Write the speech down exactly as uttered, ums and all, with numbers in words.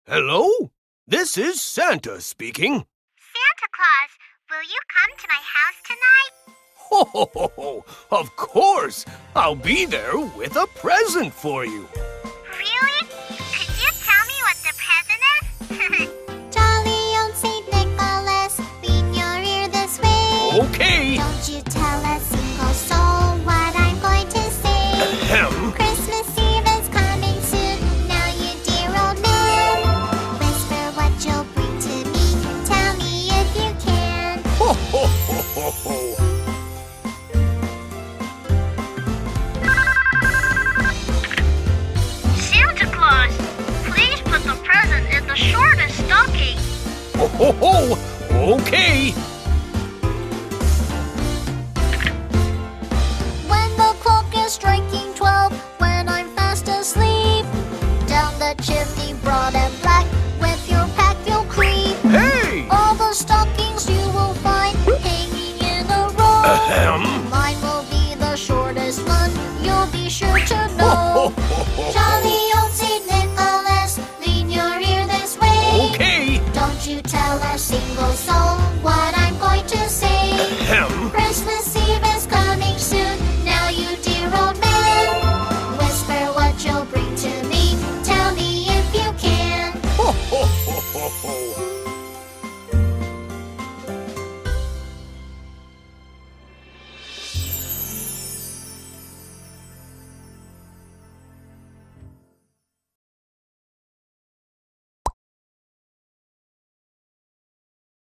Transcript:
Hello? This is Santa speaking. Santa Claus, will you come to my house tonight? Ho, ho, ho, ho. Of course. I'll be there with a present for you. Really? Could you tell me what the present is? Jolly old Saint Nicholas, lean your ear this way. Okay. Don't you tell a single soul what I'm going to say. Ahem. Christmas Eve is coming soon. Now you dear old man, whisper what you'll bring to me. Tell me if you can. Ho, ho, ho, ho, ho. Santa Claus, please put the present in the shortest stocking. Ho, ho, ho. Okay. When the clock is striking twelve, when I'm fast asleep, down the chimney broad and black, with your pack you'll creep. Hey. All the stockings you will find hanging in a row. Ahem. Mine will be the shortest one, you'll be sure to Ho, know. ho, ho, ho. Jolly old Saint Nicholas, lean your ear this way. Okay. Don't you tell a single soul